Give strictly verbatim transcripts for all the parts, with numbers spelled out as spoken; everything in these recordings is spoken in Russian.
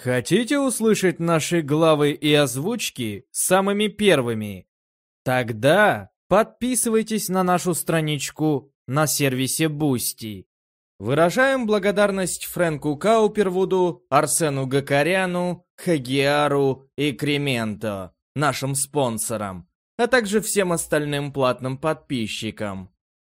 Хотите услышать наши главы и озвучки самыми первыми? Тогда подписывайтесь на нашу страничку на сервисе Boosty. Выражаем благодарность Фрэнку Каупервуду, Арсену Гакаряну, Хагиару и Кременто, нашим спонсорам, а также всем остальным платным подписчикам.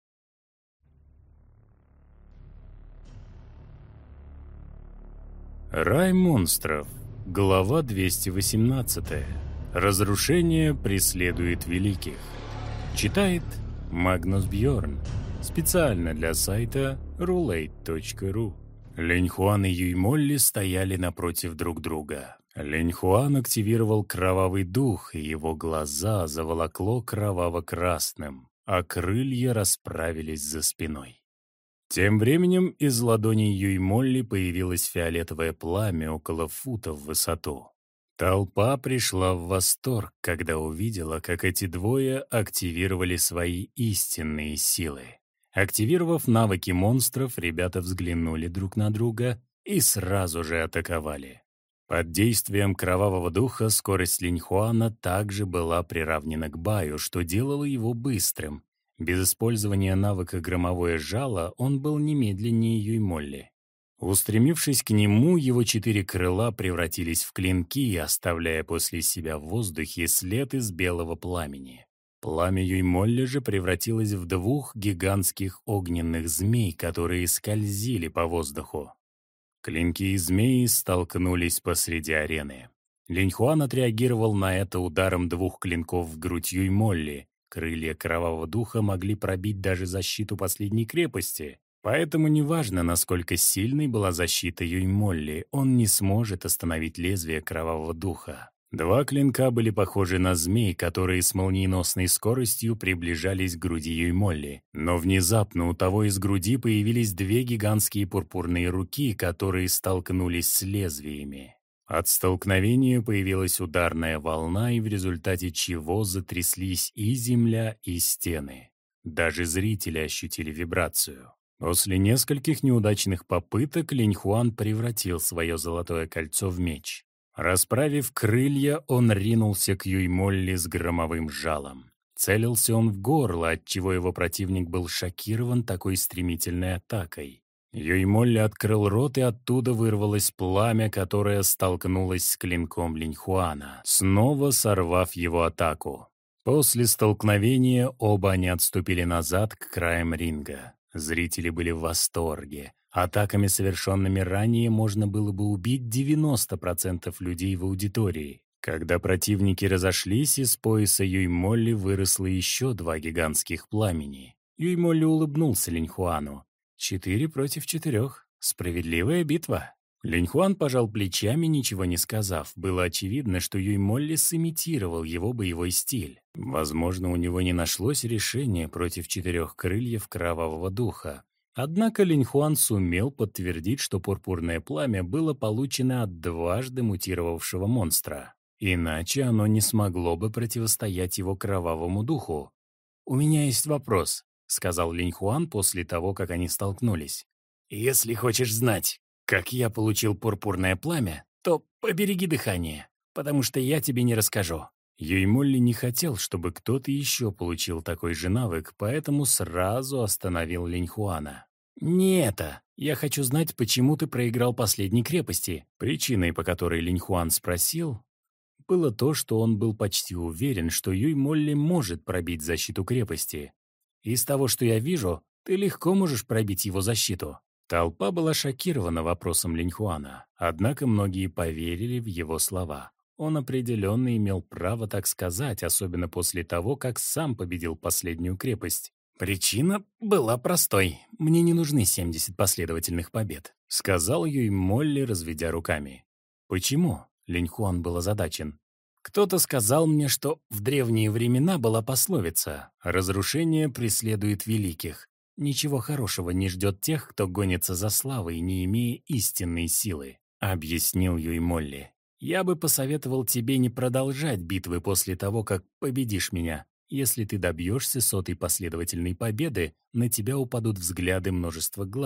Рай монстров. Глава двести восемнадцатая. Разрушение преследует великих. Читает Магнус Бьорн. Специально для сайта рулейт точка ру. Линьхуан и Юймолли стояли напротив друг друга. Линьхуан активировал кровавый дух, и его глаза заволокло кроваво-красным, а крылья расправились за спиной. Тем временем из ладони Юймолли появилось фиолетовое пламя около фута в высоту. Толпа пришла в восторг, когда увидела, как эти двое активировали свои истинные силы. Активировав навыки монстров, ребята взглянули друг на друга и сразу же атаковали. Под действием кровавого духа скорость Линьхуана также была приравнена к Баю, что делало его быстрым. Без использования навыка «Громовое жало» он был немедленнее Юймолли. Устремившись к нему, его четыре крыла превратились в клинки, оставляя после себя в воздухе след из белого пламени. Пламя Юймолли же превратилось в двух гигантских огненных змей, которые скользили по воздуху. Клинки и змеи столкнулись посреди арены. Линьхуан отреагировал на это ударом двух клинков в грудь Юймолли. Крылья кровавого духа могли пробить даже защиту последней крепости, поэтому неважно, насколько сильной была защита Юймолли, он не сможет остановить лезвие кровавого духа. Два клинка были похожи на змей, которые с молниеносной скоростью приближались к груди Юймолли, но внезапно у того из груди появились две гигантские пурпурные руки, которые столкнулись с лезвиями. От столкновения появилась ударная волна, и в результате чего затряслись и земля, и стены. Даже зрители ощутили вибрацию. После нескольких неудачных попыток Линьхуан превратил свое золотое кольцо в меч. Расправив крылья, он ринулся к Юймолли с громовым жалом. Целился он в горло, отчего его противник был шокирован такой стремительной атакой. Юймолли открыл рот, и оттуда вырвалось пламя, которое столкнулось с клинком Линьхуана, снова сорвав его атаку. После столкновения оба они отступили назад к краям ринга. Зрители были в восторге. Атаками, совершенными ранее, можно было бы убить девяносто процентов людей в аудитории. Когда противники разошлись, из пояса Юймолли выросло еще два гигантских пламени. Юймолли улыбнулся Линьхуану. Четыре против четырех. Справедливая битва. Линьхуан пожал плечами, ничего не сказав. Было очевидно, что Юймолли сымитировал его боевой стиль. Возможно, у него не нашлось решения против четырех крыльев кровавого духа. Однако Линьхуан сумел подтвердить, что пурпурное пламя было получено от дважды мутировавшего монстра. Иначе оно не смогло бы противостоять его кровавому духу. «У меня есть вопрос», — сказал Линьхуан после того, как они столкнулись. «Если хочешь знать, как я получил пурпурное пламя, то побереги дыхание, потому что я тебе не расскажу». Юймолли не хотел, чтобы кто-то еще получил такой же навык, поэтому сразу остановил Линьхуана. «Не это. Я хочу знать, почему ты проиграл последней крепости». Причиной, по которой Линьхуан спросил, было то, что он был почти уверен, что Юймолли может пробить защиту крепости. «Из того, что я вижу, ты легко можешь пробить его защиту». Толпа была шокирована вопросом Линьхуана, однако многие поверили в его слова. Он определенно имел право так сказать, особенно после того, как сам победил последнюю крепость. «Причина была простой. Мне не нужны семьдесят последовательных побед», — сказал Юймолли, разведя руками. «Почему?» — Линьхуан был озадачен. «Кто-то сказал мне, что в древние времена была пословица «Разрушение преследует великих». Ничего хорошего не ждет тех, кто гонится за славой, не имея истинной силы», — объяснил Юймолли. «Я бы посоветовал тебе не продолжать битвы после того, как победишь меня. Если ты добьешься сотой последовательной победы, на тебя упадут взгляды множества глаз,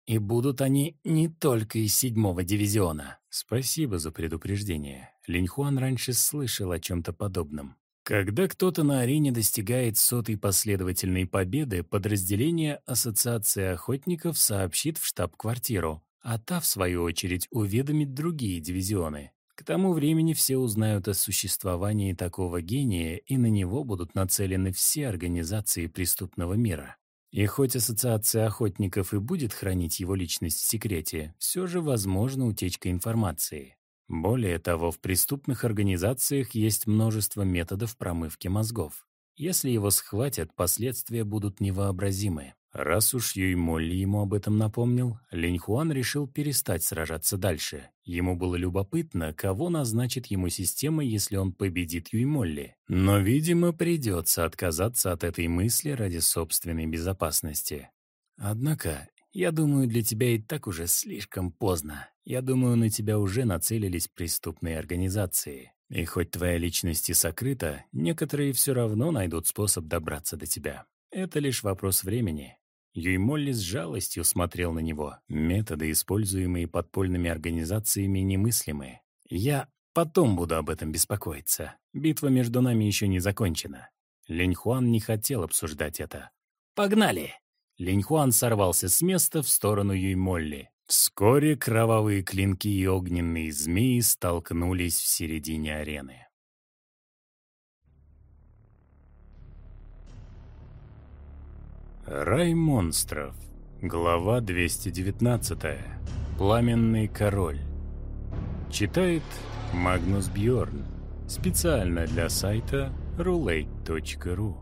И будут они не только из седьмого дивизиона. Спасибо за предупреждение. Линьхуан раньше слышал о чем-то подобном. Когда кто-то на арене достигает сотой последовательной победы, подразделение Ассоциации охотников сообщит в штаб-квартиру, а та, в свою очередь, уведомит другие дивизионы. К тому времени все узнают о существовании такого гения, и на него будут нацелены все организации преступного мира. И хоть Ассоциация охотников и будет хранить его личность в секрете, все же возможна утечка информации. Более того, в преступных организациях есть множество методов промывки мозгов. Если его схватят, последствия будут невообразимы. Раз уж Юй Молли ему об этом напомнил, Линьхуан решил перестать сражаться дальше. Ему было любопытно, кого назначит ему система, если он победит Юй Молли. Но, видимо, придется отказаться от этой мысли ради собственной безопасности. Однако, я думаю, для тебя и так уже слишком поздно. Я думаю, на тебя уже нацелились преступные организации. И хоть твоя личность и сокрыта, некоторые все равно найдут способ добраться до тебя. Это лишь вопрос времени. Юй Молли с жалостью смотрел на него. Методы, используемые подпольными организациями, немыслимы. Я потом буду об этом беспокоиться. Битва между нами еще не закончена. Линьхуан не хотел обсуждать это. «Погнали!» Линьхуан сорвался с места в сторону Юй Молли. Вскоре кровавые клинки и огненные змеи столкнулись в середине арены. Рай монстров. Глава двести девятнадцатая. Пламенный король. Читает Магнус Бьорн. Специально для сайта рулейт точка ру.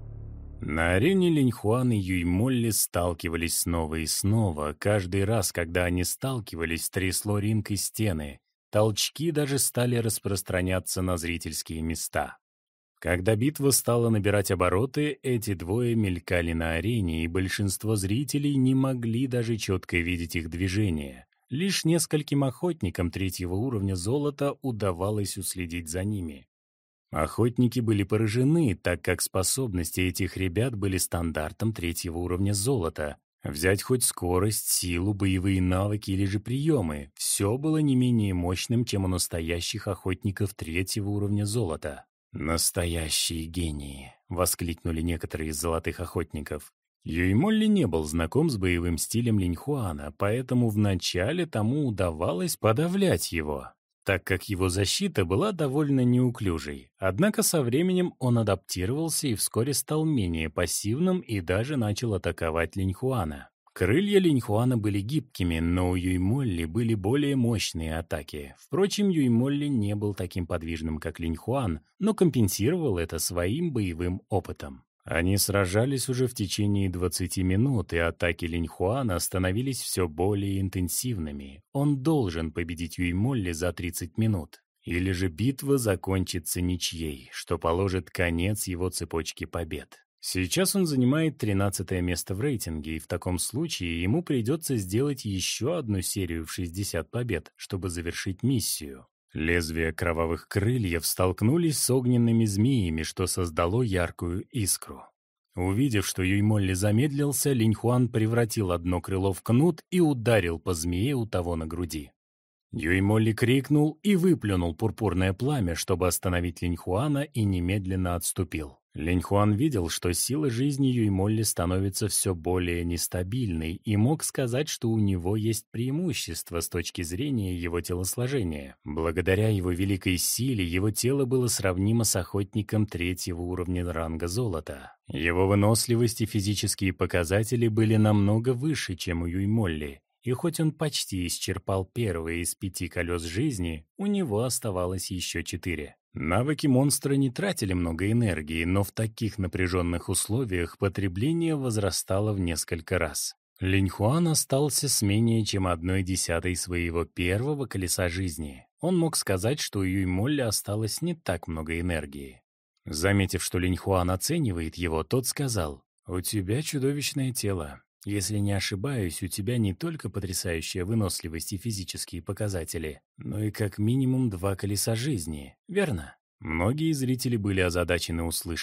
На арене Линьхуан и Юй Молли сталкивались снова и снова. Каждый раз, когда они сталкивались, трясло ринг и стены. Толчки даже стали распространяться на зрительские места. Когда битва стала набирать обороты, эти двое мелькали на арене, и большинство зрителей не могли даже четко видеть их движения. Лишь нескольким охотникам третьего уровня золота удавалось уследить за ними. Охотники были поражены, так как способности этих ребят были стандартом третьего уровня золота. Взять хоть скорость, силу, боевые навыки или же приемы — все было не менее мощным, чем у настоящих охотников третьего уровня золота. «Настоящие гении!» — воскликнули некоторые из золотых охотников. Юй Молли не был знаком с боевым стилем Линьхуана, поэтому вначале тому удавалось подавлять его, так как его защита была довольно неуклюжей. Однако со временем он адаптировался и вскоре стал менее пассивным и даже начал атаковать Линьхуана. Крылья Линьхуана были гибкими, но у Юй Молли были более мощные атаки. Впрочем, Юй Молли не был таким подвижным, как Линьхуан, но компенсировал это своим боевым опытом. Они сражались уже в течение двадцати минут, и атаки Линьхуана становились все более интенсивными. Он должен победить Юй Молли за тридцать минут. Или же битва закончится ничьей, что положит конец его цепочке побед. Сейчас он занимает тринадцатое место в рейтинге, и в таком случае ему придется сделать еще одну серию в шестьдесят побед, чтобы завершить миссию. Лезвия кровавых крыльев столкнулись с огненными змеями, что создало яркую искру. Увидев, что Юй Молли замедлился, Линьхуан превратил одно крыло в кнут и ударил по змее у того на груди. Юй Молли крикнул и выплюнул пурпурное пламя, чтобы остановить Линьхуана, и немедленно отступил. Линьхуан видел, что сила жизни Юй Молли становится все более нестабильной, и мог сказать, что у него есть преимущество с точки зрения его телосложения. Благодаря его великой силе его тело было сравнимо с охотником третьего уровня ранга золота. Его выносливость и физические показатели были намного выше, чем у Юй Молли. И хоть он почти исчерпал первые из пяти колес жизни, у него оставалось еще четыре. Навыки монстра не тратили много энергии, но в таких напряженных условиях потребление возрастало в несколько раз. Линьхуан остался с менее чем одной десятой своего первого колеса жизни. Он мог сказать, что у Юй Молли осталось не так много энергии. Заметив, что Линьхуан оценивает его, тот сказал: «У тебя чудовищное тело. Если не ошибаюсь, у тебя не только потрясающая выносливость и физические показатели, но и как минимум два колеса жизни, верно?» Многие зрители были озадачены услышанным.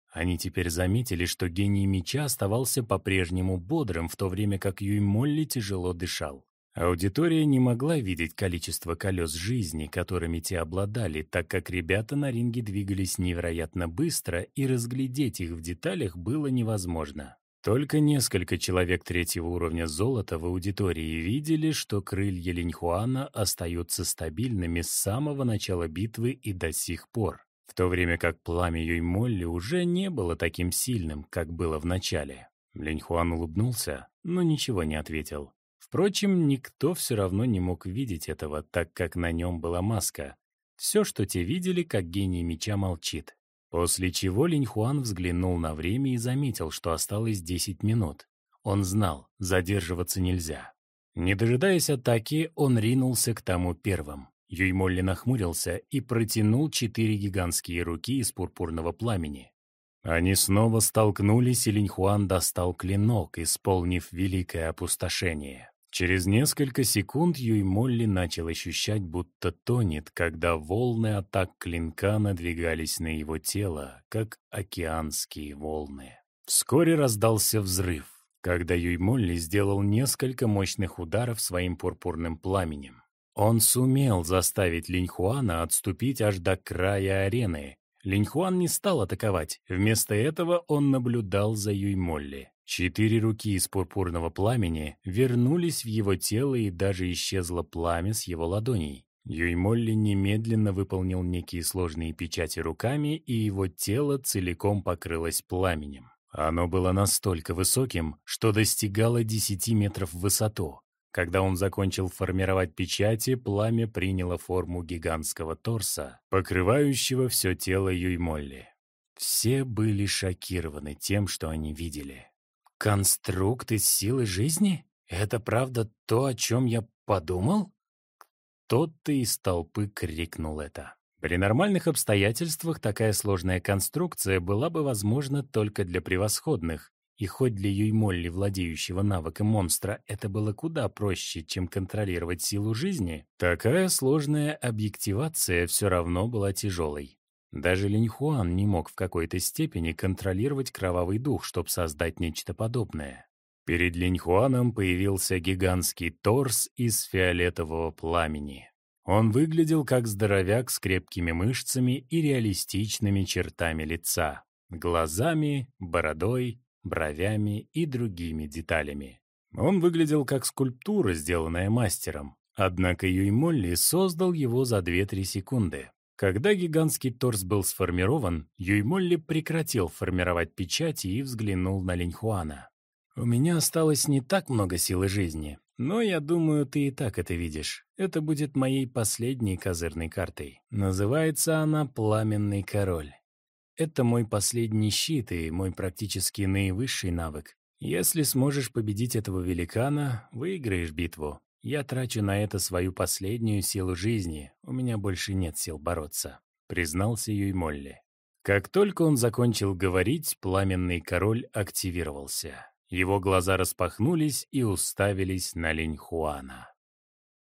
Они теперь заметили, что гений меча оставался по-прежнему бодрым, в то время как Юй Молли тяжело дышал. Аудитория не могла видеть количество колес жизни, которыми те обладали, так как ребята на ринге двигались невероятно быстро, и разглядеть их в деталях было невозможно. Только несколько человек третьего уровня золота в аудитории видели, что крылья Линьхуана остаются стабильными с самого начала битвы и до сих пор, в то время как пламя Юй Молли уже не было таким сильным, как было в начале. Линьхуан улыбнулся, но ничего не ответил. Впрочем, никто все равно не мог видеть этого, так как на нем была маска. Все, что те видели, как гений меча молчит. После чего Линьхуан взглянул на время и заметил, что осталось десять минут. Он знал, задерживаться нельзя. Не дожидаясь атаки, он ринулся к тому первым. Юй Молли нахмурился и протянул четыре гигантские руки из пурпурного пламени. Они снова столкнулись, и Линьхуан достал клинок, исполнив великое опустошение. Через несколько секунд Юй Молли начал ощущать, будто тонет, когда волны атак клинка надвигались на его тело, как океанские волны. Вскоре раздался взрыв, когда Юй Молли сделал несколько мощных ударов своим пурпурным пламенем. Он сумел заставить Линьхуана отступить аж до края арены. Линьхуан не стал атаковать, вместо этого он наблюдал за Юй Молли. Четыре руки из пурпурного пламени вернулись в его тело, и даже исчезло пламя с его ладоней. Юй Молли немедленно выполнил некие сложные печати руками, и его тело целиком покрылось пламенем. Оно было настолько высоким, что достигало десяти метров в высоту. Когда он закончил формировать печати, пламя приняло форму гигантского торса, покрывающего все тело Юй Молли. Все были шокированы тем, что они видели. «Конструкт из силы жизни? Это правда то, о чем я подумал?» Кто-то из толпы крикнул это. При нормальных обстоятельствах такая сложная конструкция была бы возможна только для превосходных, и хоть для Юй Молли, владеющего навыком монстра, это было куда проще, чем контролировать силу жизни, такая сложная объективация все равно была тяжелой. Даже Линьхуан не мог в какой-то степени контролировать кровавый дух, чтобы создать нечто подобное. Перед Линьхуаном появился гигантский торс из фиолетового пламени. Он выглядел как здоровяк с крепкими мышцами и реалистичными чертами лица, глазами, бородой, бровями и другими деталями. Он выглядел как скульптура, сделанная мастером, однако Юй Молли создал его за две-три секунды. Когда гигантский торс был сформирован, Юй Молли прекратил формировать печати и взглянул на Линьхуана. «У меня осталось не так много силы жизни, но я думаю, ты и так это видишь. Это будет моей последней козырной картой. Называется она «Пламенный король». Это мой последний щит и мой практически наивысший навык. Если сможешь победить этого великана, выиграешь битву. Я трачу на это свою последнюю силу жизни, у меня больше нет сил бороться», — признался Юй Молли. Как только он закончил говорить, пламенный король активировался. Его глаза распахнулись и уставились на Линьхуана.